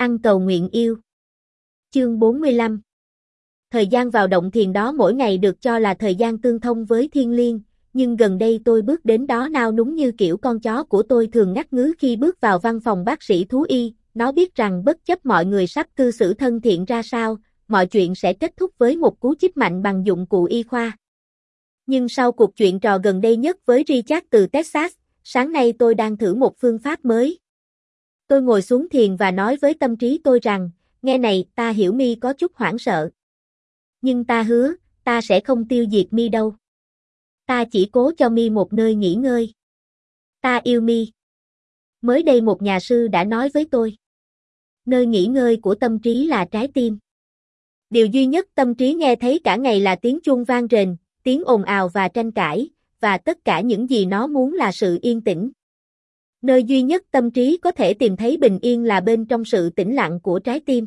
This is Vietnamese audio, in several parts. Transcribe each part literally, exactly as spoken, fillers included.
Ăn cầu nguyện yêu. Chương bốn mươi lăm. Thời gian vào động thiền đó mỗi ngày được cho là thời gian tương thông với thiên liêng, nhưng gần đây tôi bước đến đó nao núng như kiểu con chó của tôi thường ngắt ngứ khi bước vào văn phòng bác sĩ thú y. Nó biết rằng bất chấp mọi người sắp cư xử thân thiện ra sao, mọi chuyện sẽ kết thúc với một cú chích mạnh bằng dụng cụ y khoa. Nhưng sau cuộc chuyện trò gần đây nhất với Richard từ Texas, sáng nay tôi đang thử một phương pháp mới. Tôi ngồi xuống thiền và nói với tâm trí tôi rằng, nghe này, ta hiểu mi có chút hoảng sợ. Nhưng ta hứa, ta sẽ không tiêu diệt mi đâu. Ta chỉ cố cho mi một nơi nghỉ ngơi. Ta yêu mi. Mới đây một nhà sư đã nói với tôi. Nơi nghỉ ngơi của tâm trí là trái tim. Điều duy nhất tâm trí nghe thấy cả ngày là tiếng chuông vang rền, tiếng ồn ào và tranh cãi, và tất cả những gì nó muốn là sự yên tĩnh. Nơi duy nhất tâm trí có thể tìm thấy bình yên là bên trong sự tĩnh lặng của trái tim.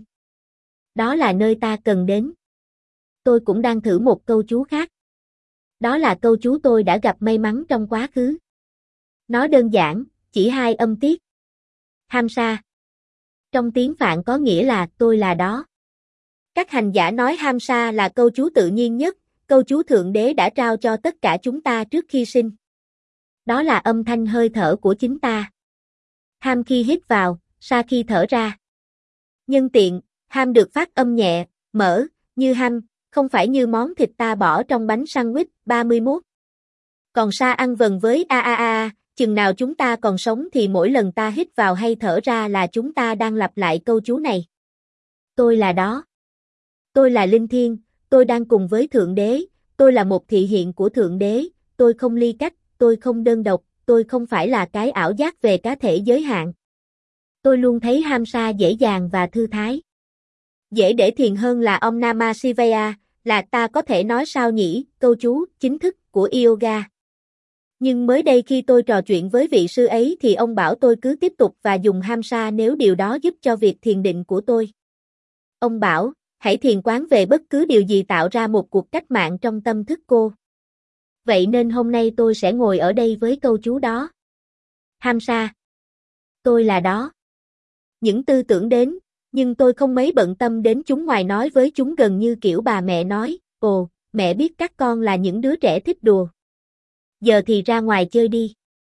Đó là nơi ta cần đến. Tôi cũng đang thử một câu chú khác. Đó là câu chú tôi đã gặp may mắn trong quá khứ. Nó đơn giản, chỉ hai âm tiết. Hamsa. Trong tiếng Phạn có nghĩa là tôi là đó. Các hành giả nói Hamsa là câu chú tự nhiên nhất, câu chú Thượng Đế đã trao cho tất cả chúng ta trước khi sinh. Đó là âm thanh hơi thở của chính ta. Ham khi hít vào, sa khi thở ra. Nhân tiện, ham được phát âm nhẹ, mở, như ham, không phải như món thịt ta bỏ trong bánh sandwich. ba mươi mốt. Còn sa ăn vần với a a a, chừng nào chúng ta còn sống thì mỗi lần ta hít vào hay thở ra là chúng ta đang lặp lại câu chú này. Tôi là đó. Tôi là linh thiêng, tôi đang cùng với Thượng Đế, tôi là một thị hiện của Thượng Đế, tôi không ly cách, tôi không đơn độc, tôi không phải là cái ảo giác về cá thể giới hạn. Tôi luôn thấy Hamsa dễ dàng và thư thái. Dễ để thiền hơn là Om Namah Shivaya, là ta có thể nói sao nhỉ, câu chú chính thức của yoga. Nhưng mới đây khi tôi trò chuyện với vị sư ấy thì ông bảo tôi cứ tiếp tục và dùng Hamsa nếu điều đó giúp cho việc thiền định của tôi. Ông bảo, hãy thiền quán về bất cứ điều gì tạo ra một cuộc cách mạng trong tâm thức cô. Vậy nên hôm nay tôi sẽ ngồi ở đây với câu chú đó. Hamsa. Tôi là đó. Những tư tưởng đến, nhưng tôi không mấy bận tâm đến chúng ngoài nói với chúng gần như kiểu bà mẹ nói, ồ, mẹ biết các con là những đứa trẻ thích đùa. Giờ thì ra ngoài chơi đi.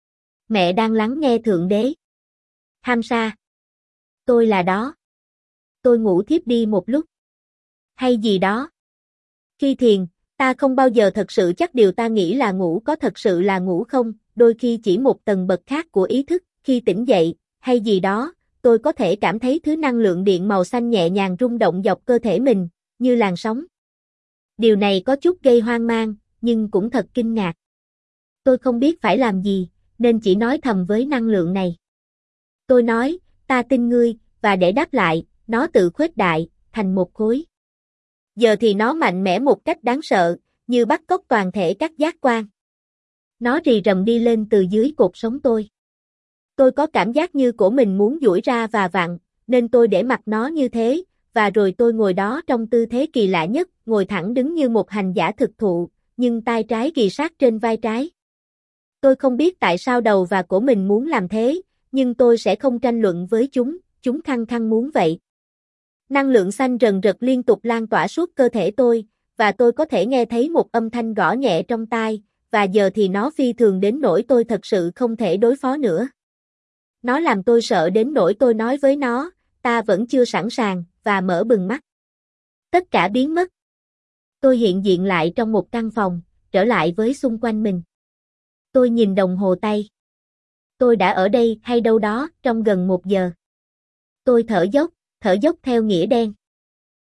Mẹ đang lắng nghe Thượng Đế. Hamsa. Tôi là đó. Tôi ngủ thiếp đi một lúc. Hay gì đó. Khi thiền, ta không bao giờ thật sự chắc điều ta nghĩ là ngủ có thật sự là ngủ không, đôi khi chỉ một tầng bậc khác của ý thức, khi tỉnh dậy, hay gì đó, tôi có thể cảm thấy thứ năng lượng điện màu xanh nhẹ nhàng rung động dọc cơ thể mình, như làn sóng. Điều này có chút gây hoang mang, nhưng cũng thật kinh ngạc. Tôi không biết phải làm gì, nên chỉ nói thầm với năng lượng này. Tôi nói, ta tin ngươi, và để đáp lại, nó tự khuếch đại, thành một khối. Giờ thì nó mạnh mẽ một cách đáng sợ, như bắt cóc toàn thể các giác quan. Nó rì rầm đi lên từ dưới cột sống tôi. Tôi có cảm giác như cổ mình muốn duỗi ra và vặn, nên tôi để mặc nó như thế, và rồi tôi ngồi đó trong tư thế kỳ lạ nhất, ngồi thẳng đứng như một hành giả thực thụ, nhưng tay trái ghì sát trên vai trái. Tôi không biết tại sao đầu và cổ mình muốn làm thế, nhưng tôi sẽ không tranh luận với chúng, chúng khăng khăng muốn vậy. Năng lượng xanh rần rật liên tục lan tỏa suốt cơ thể tôi, và tôi có thể nghe thấy một âm thanh gõ nhẹ trong tai, và giờ thì nó phi thường đến nỗi tôi thật sự không thể đối phó nữa. Nó làm tôi sợ đến nỗi tôi nói với nó, ta vẫn chưa sẵn sàng, và mở bừng mắt. Tất cả biến mất. Tôi hiện diện lại trong một căn phòng, trở lại với xung quanh mình. Tôi nhìn đồng hồ tay. Tôi đã ở đây hay đâu đó trong gần một giờ. Tôi thở dốc, thở dốc theo nghĩa đen.